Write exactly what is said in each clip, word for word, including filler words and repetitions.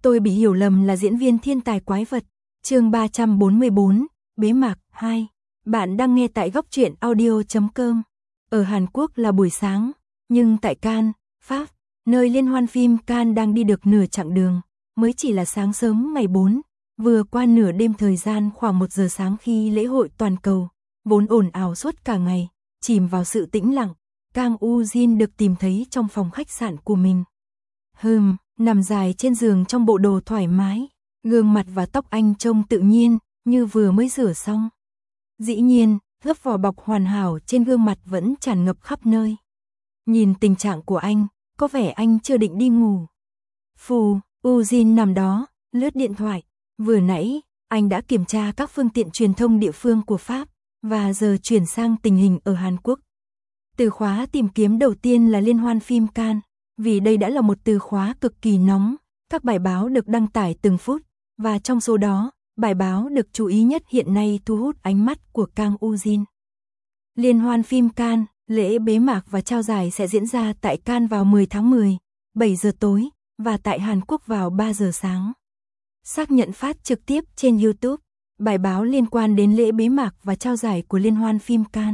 Tôi bị hiểu lầm là diễn viên thiên tài quái vật. Chương ba trăm bốn mươi bốn, bế mạc hai. Bạn đang nghe tại góc truyện audio chấm com. Ở Hàn Quốc là buổi sáng, nhưng tại Cannes, Pháp, nơi liên hoan phim Cannes đang đi được nửa chặng đường, mới chỉ là sáng sớm ngày bốn, vừa qua nửa đêm thời gian khoảng một giờ sáng khi lễ hội toàn cầu, vốn ồn ào suốt cả ngày, chìm vào sự tĩnh lặng. Kang Woo-jin được tìm thấy trong phòng khách sạn của mình. Hừm, nằm dài trên giường trong bộ đồ thoải mái, gương mặt và tóc anh trông tự nhiên, như vừa mới rửa xong. Dĩ nhiên, lớp vỏ bọc hoàn hảo trên gương mặt vẫn tràn ngập khắp nơi. Nhìn tình trạng của anh, có vẻ anh chưa định đi ngủ. Phù, Woo-jin nằm đó, lướt điện thoại. Vừa nãy, anh đã kiểm tra các phương tiện truyền thông địa phương của Pháp, và giờ chuyển sang tình hình ở Hàn Quốc. Từ khóa tìm kiếm đầu tiên là liên hoan phim Cannes, vì đây đã là một từ khóa cực kỳ nóng, các bài báo được đăng tải từng phút, và trong số đó, bài báo được chú ý nhất hiện nay thu hút ánh mắt của Kang Woo-jin. Liên hoan phim Cannes, lễ bế mạc và trao giải sẽ diễn ra tại Cannes vào mười tháng mười, bảy giờ tối, và tại Hàn Quốc vào ba giờ sáng. Xác nhận phát trực tiếp trên YouTube, bài báo liên quan đến lễ bế mạc và trao giải của liên hoan phim Cannes.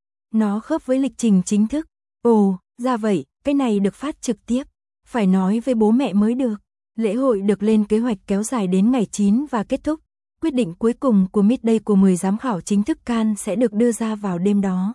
Nó khớp với lịch trình chính thức. Ồ, ra vậy, cái này được phát trực tiếp. Phải nói với bố mẹ mới được. Lễ hội được lên kế hoạch kéo dài đến ngày chín và kết thúc. Quyết định cuối cùng của midday của mười giám khảo chính thức Cannes sẽ được đưa ra vào đêm đó.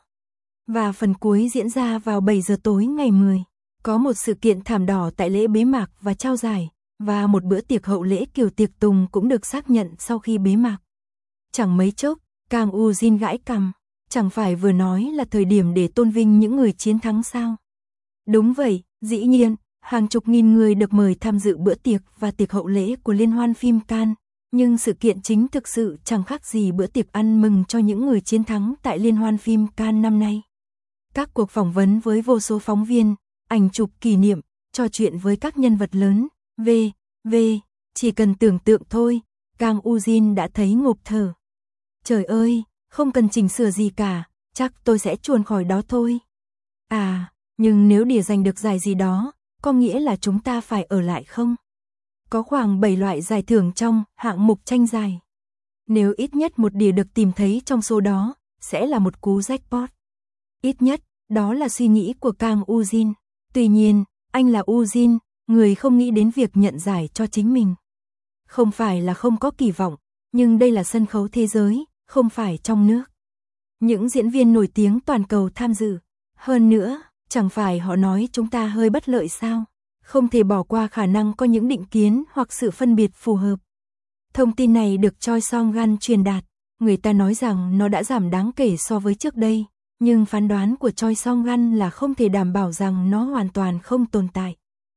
Và phần cuối diễn ra vào bảy giờ tối ngày mười. Có một sự kiện thảm đỏ tại lễ bế mạc và trao giải, và một bữa tiệc hậu lễ kiểu tiệc tùng cũng được xác nhận sau khi bế mạc. Chẳng mấy chốc, Kang Woo-jin gãi cằm. Chẳng phải vừa nói là thời điểm để tôn vinh những người chiến thắng sao? Đúng vậy, dĩ nhiên, hàng chục nghìn người được mời tham dự bữa tiệc và tiệc hậu lễ của liên hoan phim Cannes, nhưng sự kiện chính thực sự chẳng khác gì bữa tiệc ăn mừng cho những người chiến thắng tại liên hoan phim Cannes năm nay. Các cuộc phỏng vấn với vô số phóng viên, ảnh chụp kỷ niệm, trò chuyện với các nhân vật lớn, v, v, chỉ cần tưởng tượng thôi, Kang Woo-jin đã thấy ngộp thở. Trời ơi! Không cần chỉnh sửa gì cả, chắc tôi sẽ chuồn khỏi đó thôi. À, nhưng nếu đỉa giành được giải gì đó, có nghĩa là chúng ta phải ở lại không? Có khoảng bảy loại giải thưởng trong hạng mục tranh giải. Nếu ít nhất một đỉa được tìm thấy trong số đó, sẽ là một cú jackpot. Ít nhất, đó là suy nghĩ của Kang Woo-jin. Tuy nhiên, anh là Woo-jin, người không nghĩ đến việc nhận giải cho chính mình. Không phải là không có kỳ vọng, nhưng đây là sân khấu thế giới, không phải trong nước. Những diễn viên nổi tiếng toàn cầu tham dự. Hơn nữa, chẳng phải họ nói chúng ta hơi bất lợi sao? Không thể bỏ qua khả năng có những định kiến hoặc sự phân biệt phù hợp. Thông tin này được Choi Song-gun truyền đạt. Người ta nói rằng nó đã giảm đáng kể so với trước đây, nhưng phán đoán của Choi Song-gun là không thể đảm bảo rằng nó hoàn toàn không tồn tại.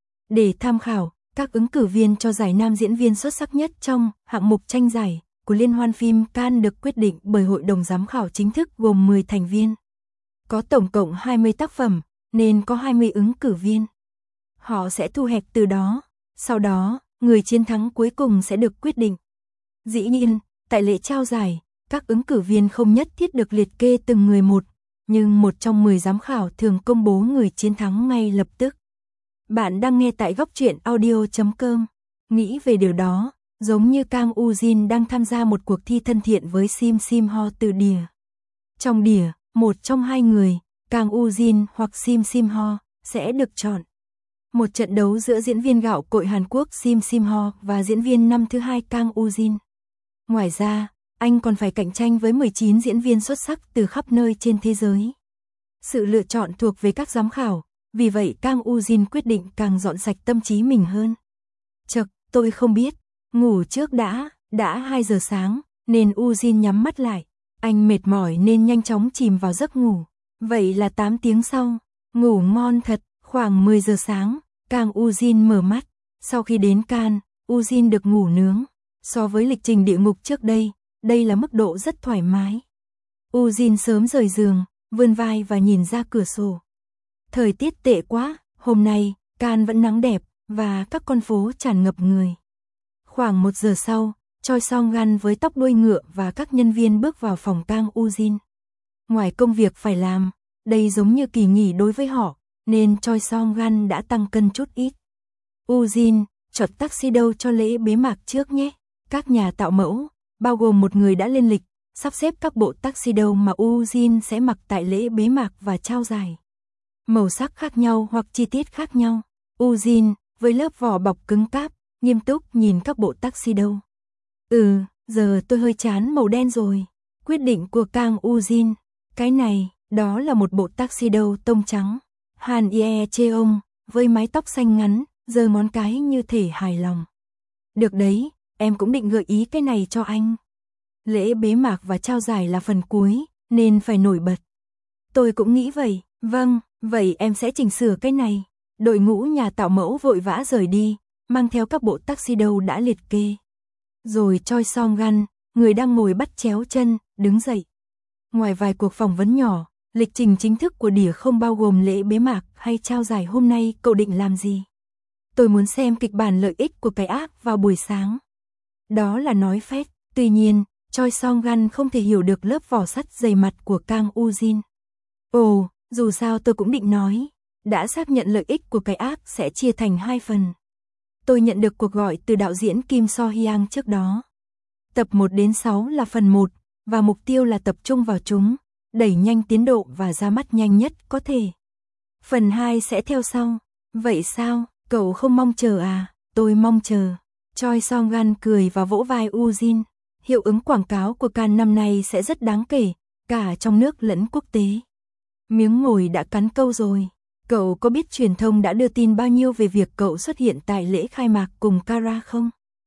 Để tham khảo, các ứng cử viên cho giải nam diễn viên xuất sắc nhất trong hạng mục tranh giải của liên hoan phim Cannes được quyết định bởi hội đồng giám khảo chính thức gồm mười thành viên. Có tổng cộng hai mươi tác phẩm, nên có hai mươi ứng cử viên. Họ sẽ thu hẹp từ đó, sau đó, người chiến thắng cuối cùng sẽ được quyết định. Dĩ nhiên, tại lễ trao giải, các ứng cử viên không nhất thiết được liệt kê từng người một, nhưng một trong mười giám khảo thường công bố người chiến thắng ngay lập tức. Bạn đang nghe tại góc truyện audio chấm com. Nghĩ về điều đó, giống như Kang Woo-jin đang tham gia một cuộc thi thân thiện với Sim Sim Ho từ đỉa. Trong đỉa, một trong hai người, Kang Woo-jin hoặc Sim Sim Ho, sẽ được chọn. Một trận đấu giữa diễn viên gạo cội Hàn Quốc Sim Sim Ho và diễn viên năm thứ hai Kang Woo-jin. Ngoài ra, anh còn phải cạnh tranh với mười chín diễn viên xuất sắc từ khắp nơi trên thế giới. Sự lựa chọn thuộc về các giám khảo, vì vậy Kang Woo-jin quyết định càng dọn sạch tâm trí mình hơn. Chậc, tôi không biết. Ngủ trước đã, đã hai giờ sáng, nên Woo-jin nhắm mắt lại. Anh mệt mỏi nên nhanh chóng chìm vào giấc ngủ. Vậy là tám tiếng sau, ngủ ngon thật, khoảng mười giờ sáng, Kang Woo-jin mở mắt. Sau khi đến Cannes, Woo-jin được ngủ nướng. So với lịch trình địa ngục trước đây, đây là mức độ rất thoải mái. Woo-jin sớm rời giường, vươn vai và nhìn ra cửa sổ. Thời tiết tệ quá, hôm nay, Cannes vẫn nắng đẹp, và các con phố tràn ngập người. Khoảng một giờ sau, Choi Song-gun với tóc đuôi ngựa và các nhân viên bước vào phòng Kang Woo-jin. Ngoài công việc phải làm, đây giống như kỳ nghỉ đối với họ, nên Choi Song-gun đã tăng cân chút ít. Woo-jin, chọn tuxedo cho lễ bế mạc trước nhé. Các nhà tạo mẫu, bao gồm một người đã lên lịch, sắp xếp các bộ tuxedo mà Eugene sẽ mặc tại lễ bế mạc và trao giải. Màu sắc khác nhau hoặc chi tiết khác nhau. Eugene, với lớp vỏ bọc cứng cáp, nghiêm túc nhìn các bộ tuxedo. Ừ, giờ tôi hơi chán màu đen rồi. Quyết định của Kang Eugene. Cái này, đó là một bộ tuxedo tông trắng. Han Ye Cheong, với mái tóc xanh ngắn, giơ ngón cái như thể hài lòng. Được đấy, em cũng định gợi ý cái này cho anh. Lễ bế mạc và trao giải là phần cuối, nên phải nổi bật. Tôi cũng nghĩ vậy, vâng, vậy em sẽ chỉnh sửa cái này. Đội ngũ nhà tạo mẫu vội vã rời đi, mang theo các bộ tuxedo đã liệt kê. Rồi Choi Song-gun, người đang ngồi bắt chéo chân, đứng dậy. Ngoài vài cuộc phỏng vấn nhỏ, lịch trình chính thức của đĩa không bao gồm lễ bế mạc hay trao giải hôm nay, cậu định làm gì? Tôi muốn xem kịch bản lợi ích của cái ác vào buổi sáng. Đó là nói phét, tuy nhiên, Choi Song-gun không thể hiểu được lớp vỏ sắt dày mặt của Kang Eugene. Ồ, dù sao tôi cũng định nói, đã xác nhận lợi ích của cái ác sẽ chia thành hai phần. Tôi nhận được cuộc gọi từ đạo diễn Kim So Hyang trước đó. Tập một đến sáu là phần một, và mục tiêu là tập trung vào chúng, đẩy nhanh tiến độ và ra mắt nhanh nhất có thể. Phần hai sẽ theo sau. Vậy sao, cậu không mong chờ à? Tôi mong chờ. Choi Song-gun cười và vỗ vai Eugene. Hiệu ứng quảng cáo của Cannes năm nay sẽ rất đáng kể, cả trong nước lẫn quốc tế. Miếng mồi đã cắn câu rồi. Cậu có biết truyền thông đã đưa tin bao nhiêu về việc cậu xuất hiện tại lễ khai mạc cùng Kara không?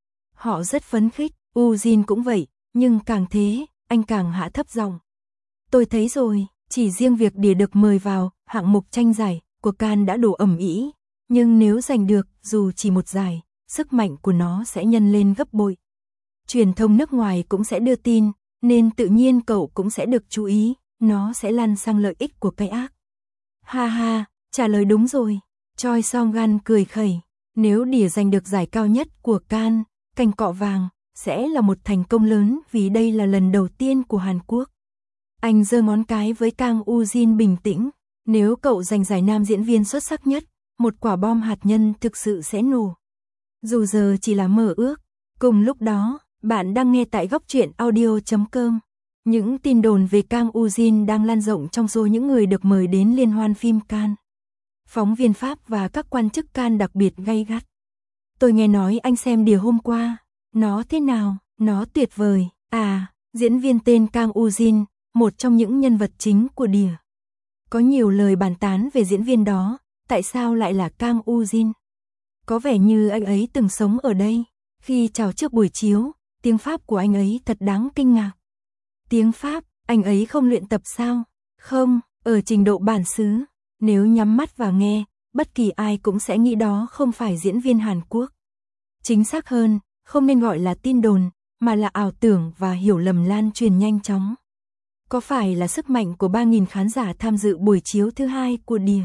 Họ rất phấn khích, Eugene cũng vậy, nhưng càng thế, anh càng hạ thấp giọng. Tôi thấy rồi, chỉ riêng việc đĩa được mời vào hạng mục tranh giải của Cannes đã đủ ầm ĩ, nhưng nếu giành được dù chỉ một giải, sức mạnh của nó sẽ nhân lên gấp bội. Truyền thông nước ngoài cũng sẽ đưa tin, nên tự nhiên cậu cũng sẽ được chú ý, nó sẽ lan sang lợi ích của cái ác. Ha ha, trả lời đúng rồi. Choi Song-gun cười khẩy, nếu đĩa giành được giải cao nhất của Cannes, cành cọ vàng, sẽ là một thành công lớn vì đây là lần đầu tiên của Hàn Quốc. Anh giơ ngón cái với Kang Eugene bình tĩnh, nếu cậu giành giải nam diễn viên xuất sắc nhất, một quả bom hạt nhân thực sự sẽ nổ. Dù giờ chỉ là mơ ước. Cùng lúc đó, bạn đang nghe tại góc truyện audio chấm com. Những tin đồn về Kang Eugene đang lan rộng trong số những người được mời đến liên hoan phim Cannes. Phóng viên Pháp và các quan chức Cannes đặc biệt gay gắt. Tôi nghe nói anh xem đĩa hôm qua. Nó thế nào? Nó tuyệt vời. À, diễn viên tên Kang Eugene, một trong những nhân vật chính của đĩa. Có nhiều lời bàn tán về diễn viên đó, tại sao lại là Kang Eugene? Có vẻ như anh ấy từng sống ở đây. Khi chào trước buổi chiếu, tiếng Pháp của anh ấy thật đáng kinh ngạc. Tiếng Pháp, anh ấy không luyện tập sao? Không, ở trình độ bản xứ, nếu nhắm mắt và nghe, bất kỳ ai cũng sẽ nghĩ đó không phải diễn viên Hàn Quốc. Chính xác hơn, không nên gọi là tin đồn, mà là ảo tưởng và hiểu lầm lan truyền nhanh chóng. Có phải là sức mạnh của ba nghìn khán giả tham dự buổi chiếu thứ hai của đĩa?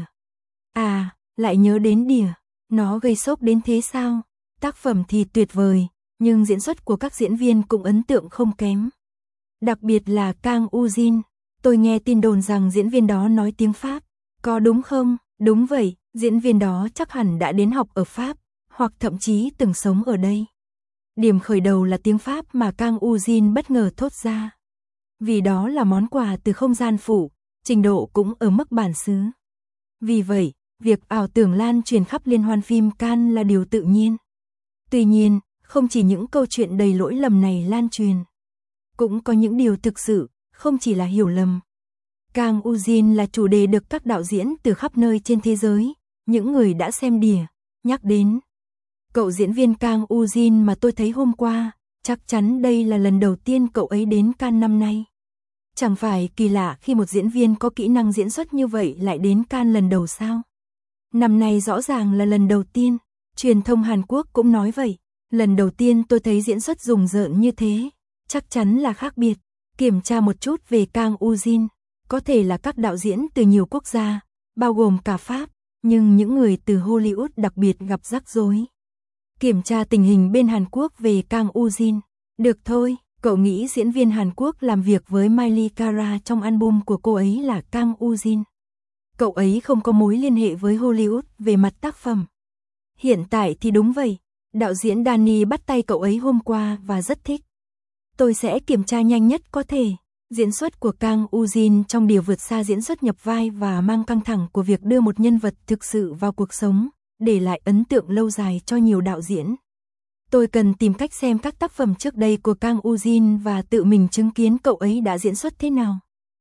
À, lại nhớ đến đĩa, nó gây sốc đến thế sao? Tác phẩm thì tuyệt vời, nhưng diễn xuất của các diễn viên cũng ấn tượng không kém. Đặc biệt là Kang Eugene, tôi nghe tin đồn rằng diễn viên đó nói tiếng Pháp. Có đúng không? Đúng vậy, diễn viên đó chắc hẳn đã đến học ở Pháp, hoặc thậm chí từng sống ở đây. Điểm khởi đầu là tiếng Pháp mà Kang Eugene bất ngờ thốt ra. Vì đó là món quà từ không gian phụ, trình độ cũng ở mức bản xứ. Vì vậy, việc ảo tưởng lan truyền khắp liên hoan phim Cannes là điều tự nhiên. Tuy nhiên, không chỉ những câu chuyện đầy lỗi lầm này lan truyền. Cũng có những điều thực sự, không chỉ là hiểu lầm. Kang Eugene là chủ đề được các đạo diễn từ khắp nơi trên thế giới, những người đã xem đĩa, nhắc đến. Cậu diễn viên Kang Eugene mà tôi thấy hôm qua, chắc chắn đây là lần đầu tiên cậu ấy đến Cannes năm nay. Chẳng phải kỳ lạ khi một diễn viên có kỹ năng diễn xuất như vậy lại đến Cannes lần đầu sao? Năm nay rõ ràng là lần đầu tiên, truyền thông Hàn Quốc cũng nói vậy. Lần đầu tiên tôi thấy diễn xuất rùng rợn như thế, chắc chắn là khác biệt. Kiểm tra một chút về Kang Eugene, có thể là các đạo diễn từ nhiều quốc gia, bao gồm cả Pháp, nhưng những người từ Hollywood đặc biệt gặp rắc rối. Kiểm tra tình hình bên Hàn Quốc về Kang Eugene. Được thôi, cậu nghĩ diễn viên Hàn Quốc làm việc với Miley Cara trong album của cô ấy là Kang Eugene. Cậu ấy không có mối liên hệ với Hollywood về mặt tác phẩm. Hiện tại thì đúng vậy, Đạo diễn Danny bắt tay cậu ấy hôm qua và rất thích. Tôi sẽ kiểm tra nhanh nhất có thể. Diễn xuất của Kang Woo-jin trong Đìa vượt xa diễn xuất nhập vai và mang căng thẳng của việc đưa một nhân vật thực sự vào cuộc sống, để lại ấn tượng lâu dài cho nhiều đạo diễn. Tôi cần tìm cách xem các tác phẩm trước đây của Kang Woo-jin và tự mình chứng kiến cậu ấy đã diễn xuất thế nào.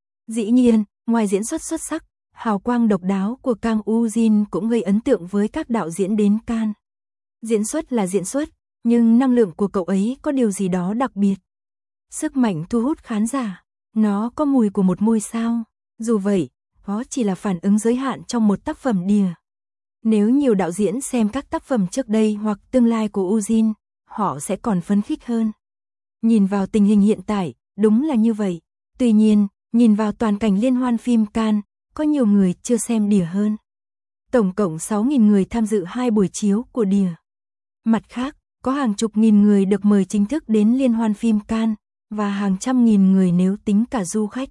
Dĩ nhiên, ngoài diễn xuất xuất sắc, hào quang độc đáo của Kang Woo-jin cũng gây ấn tượng với các đạo diễn đến Cannes. Diễn xuất là diễn xuất, nhưng năng lượng của cậu ấy có điều gì đó đặc biệt. Sức mạnh thu hút khán giả, nó có mùi của một ngôi sao. Dù vậy, đó chỉ là phản ứng giới hạn trong một tác phẩm Đìa. Nếu nhiều đạo diễn xem các tác phẩm trước đây hoặc tương lai của Woo-jin, họ sẽ còn phấn khích hơn. Nhìn vào tình hình hiện tại, đúng là như vậy. Tuy nhiên, nhìn vào toàn cảnh liên hoan phim Cannes, có nhiều người chưa xem Đìa hơn. Tổng cộng sáu nghìn người tham dự hai buổi chiếu của Đìa. Mặt khác, có hàng chục nghìn người được mời chính thức đến liên hoan phim Cannes, và hàng trăm nghìn người nếu tính cả du khách.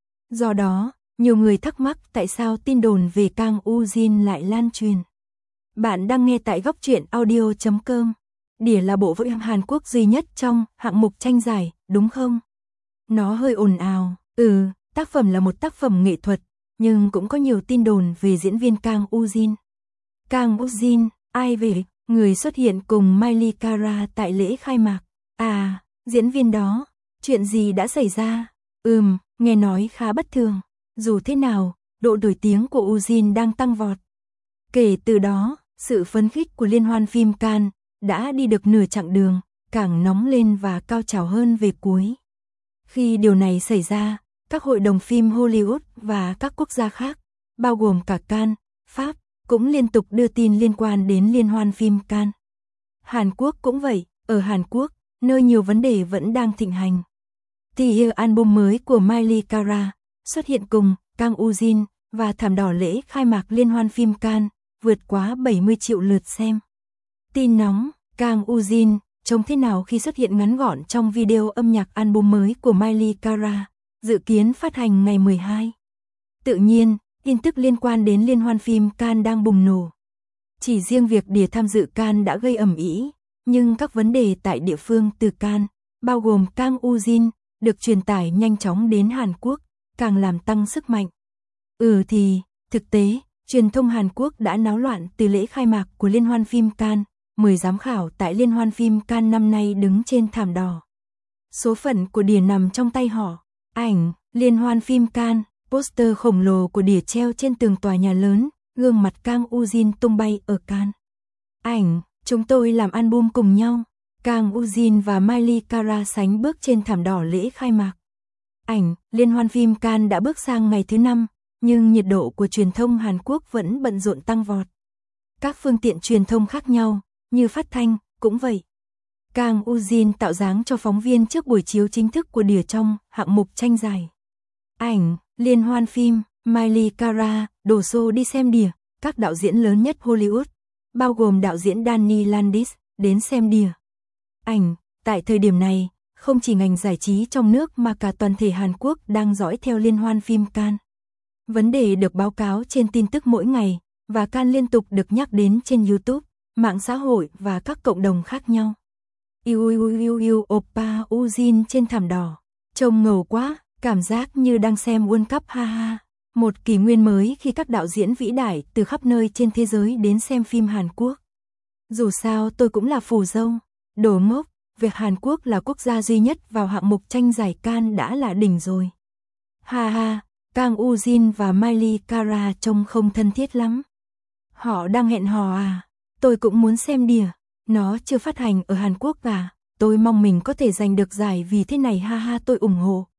Do đó, nhiều người thắc mắc tại sao tin đồn về Kang Woo-jin lại lan truyền. Bạn đang nghe tại góc truyện audio chấm com. Đìa là bộ phim Hàn Quốc duy nhất trong hạng mục tranh giải, đúng không? Nó hơi ồn ào. Ừ, tác phẩm là một tác phẩm nghệ thuật, nhưng cũng có nhiều tin đồn về diễn viên Kang Woo-jin. Kang Woo-jin, ai về, người xuất hiện cùng Miley Cara tại lễ khai mạc. À, diễn viên đó, chuyện gì đã xảy ra? Ừm, nghe nói khá bất thường. Dù thế nào, độ nổi tiếng của Woo-jin đang tăng vọt. Kể từ đó, sự phấn khích của liên hoan phim Cannes đã đi được nửa chặng đường, càng nóng lên và cao trào hơn về cuối. Khi điều này xảy ra, các hội đồng phim Hollywood và các quốc gia khác, bao gồm cả Cannes, Pháp, cũng liên tục đưa tin liên quan đến liên hoan phim Cannes. Hàn Quốc cũng vậy, ở Hàn Quốc, nơi nhiều vấn đề vẫn đang thịnh hành. Thì album mới của Miley Cara xuất hiện cùng Kang Woo-jin và thảm đỏ lễ khai mạc liên hoan phim Cannes, vượt quá bảy mươi triệu lượt xem. Tin nóng, Kang Woo-jin trông thế nào khi xuất hiện ngắn gọn trong video âm nhạc album mới của Miley Cara, dự kiến phát hành ngày mười hai. Tự nhiên, tin tức liên quan đến liên hoan phim Cannes đang bùng nổ. Chỉ riêng việc Đìa tham dự Cannes đã gây ầm ĩ, nhưng các vấn đề tại địa phương từ Cannes, bao gồm Kang Woo-jin, được truyền tải nhanh chóng đến Hàn Quốc, càng làm tăng sức mạnh. Ừ thì, thực tế, truyền thông Hàn Quốc đã náo loạn từ lễ khai mạc của liên hoan phim Cannes, mười giám khảo tại liên hoan phim Cannes năm nay đứng trên thảm đỏ. Số phận của Đìa nằm trong tay họ. Ảnh, liên hoan phim Cannes, poster khổng lồ của Đìa treo trên tường tòa nhà lớn, gương mặt Kang Woo-jin tung bay ở Cannes. Ảnh, chúng tôi làm album cùng nhau. Kang Woo-jin và Miley Cara sánh bước trên thảm đỏ lễ khai mạc. Ảnh, liên hoan phim Cannes đã bước sang ngày thứ năm, nhưng nhiệt độ của truyền thông Hàn Quốc vẫn bận rộn tăng vọt. Các phương tiện truyền thông khác nhau, như phát thanh, cũng vậy. Kang Woo-jin tạo dáng cho phóng viên trước buổi chiếu chính thức của Đìa trong hạng mục tranh giải. Ảnh, liên hoan phim, Miley Cara đổ xô đi xem Đìa, các đạo diễn lớn nhất Hollywood, bao gồm đạo diễn Danny Landis, đến xem Đìa. Ảnh, tại thời điểm này, không chỉ ngành giải trí trong nước mà cả toàn thể Hàn Quốc đang dõi theo liên hoan phim Cannes. Vấn đề được báo cáo trên tin tức mỗi ngày, và Cannes liên tục được nhắc đến trên YouTube, mạng xã hội và các cộng đồng khác nhau. Yêu yêu yêu yêu oppa Woo-jin trên thảm đỏ, trông ngầu quá, cảm giác như đang xem World Cup ha ha. Một kỷ nguyên mới khi các đạo diễn vĩ đại từ khắp nơi trên thế giới đến xem phim Hàn Quốc. Dù sao tôi cũng là phù dâu, đồ ngốc, việc Hàn Quốc là quốc gia duy nhất vào hạng mục tranh giải Cannes đã là đỉnh rồi. Ha ha, Kang Woo-jin và Miley Cara trông không thân thiết lắm. Họ đang hẹn hò à? Tôi cũng muốn xem Đìa, nó chưa phát hành ở Hàn Quốc cả, tôi mong mình có thể giành được giải vì thế này ha ha tôi ủng hộ.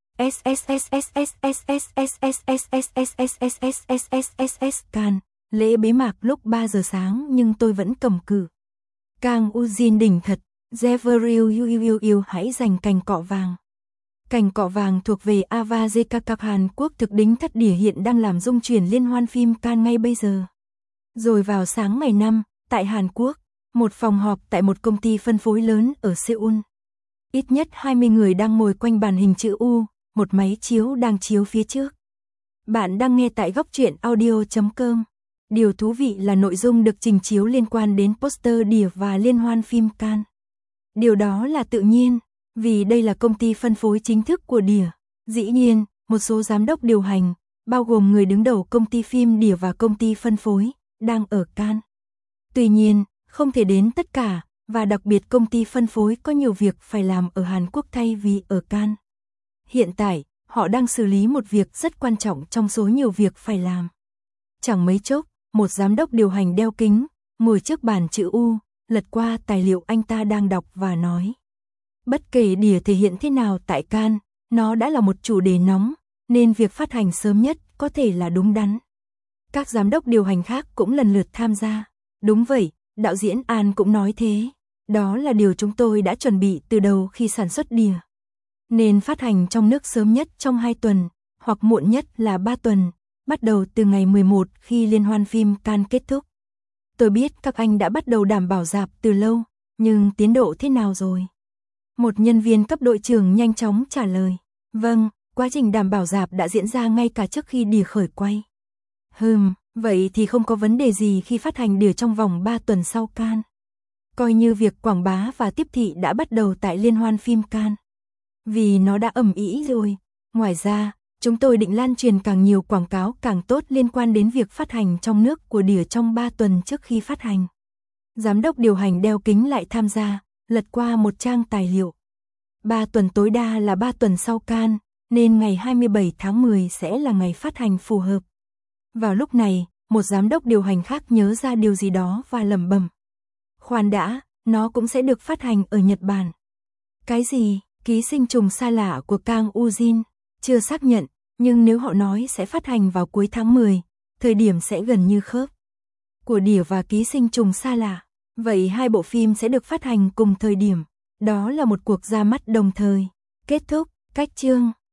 Cannes, lễ bế mạc lúc ba giờ sáng nhưng tôi vẫn cầm cự. Kang Woo-jin đỉnh thật, Jeverill yêu yêu yêu yêu hãy giành cành cọ vàng. Cành cọ vàng thuộc về Ava Jekakak Hàn Quốc thực đính thất Đìa hiện đang làm rung chuyển liên hoan phim Cannes ngay bây giờ. Rồi vào sáng ngày năm, tại Hàn Quốc, một phòng họp tại một công ty phân phối lớn ở Seoul. Ít nhất hai mươi người đang ngồi quanh bàn hình chữ U, một máy chiếu đang chiếu phía trước. Bạn đang nghe tại góc truyện audio chấm com. Điều thú vị là nội dung được trình chiếu liên quan đến poster đỉa và liên hoan phim Cannes. Điều đó là tự nhiên, vì đây là công ty phân phối chính thức của đỉa. Dĩ nhiên, một số giám đốc điều hành, bao gồm người đứng đầu công ty phim đỉa và công ty phân phối, đang ở Cannes. Tuy nhiên, không thể đến tất cả, và đặc biệt công ty phân phối có nhiều việc phải làm ở Hàn Quốc thay vì ở Cannes. Hiện tại, họ đang xử lý một việc rất quan trọng trong số nhiều việc phải làm. Chẳng mấy chốc, một giám đốc điều hành đeo kính, ngồi trước bàn chữ U, lật qua tài liệu anh ta đang đọc và nói. Bất kể đỉa thể hiện thế nào tại Cannes, nó đã là một chủ đề nóng, nên việc phát hành sớm nhất có thể là đúng đắn. Các giám đốc điều hành khác cũng lần lượt tham gia. Đúng vậy, đạo diễn An cũng nói thế. Đó là điều chúng tôi đã chuẩn bị từ đầu khi sản xuất đỉa. Nên phát hành trong nước sớm nhất trong hai tuần, hoặc muộn nhất là ba tuần, bắt đầu từ ngày mười một khi liên hoan phim Cannes kết thúc. Tôi biết các anh đã bắt đầu đảm bảo rạp từ lâu, nhưng tiến độ thế nào rồi? Một nhân viên cấp đội trưởng nhanh chóng trả lời. Vâng, quá trình đảm bảo rạp đã diễn ra ngay cả trước khi đỉa khởi quay. Hừm, vậy thì không có vấn đề gì khi phát hành đỉa trong vòng ba tuần sau Cannes. Coi như việc quảng bá và tiếp thị đã bắt đầu tại liên hoan phim Cannes. Vì nó đã ầm ĩ rồi. Ngoài ra, chúng tôi định lan truyền càng nhiều quảng cáo càng tốt liên quan đến việc phát hành trong nước của đỉa trong ba tuần trước khi phát hành. Giám đốc điều hành đeo kính lại tham gia, lật qua một trang tài liệu. ba tuần tối đa là ba tuần sau Cannes, nên ngày hai mươi bảy tháng mười sẽ là ngày phát hành phù hợp. Vào lúc này, một giám đốc điều hành khác nhớ ra điều gì đó và lẩm bẩm. Khoan đã, nó cũng sẽ được phát hành ở Nhật Bản. Cái gì? Ký sinh trùng xa lạ của Kang Woo-jin, chưa xác nhận, nhưng nếu họ nói sẽ phát hành vào cuối tháng mười, thời điểm sẽ gần như khớp. Của đỉa và ký sinh trùng xa lạ, vậy hai bộ phim sẽ được phát hành cùng thời điểm. Đó là một cuộc ra mắt đồng thời. Kết thúc, cách chương.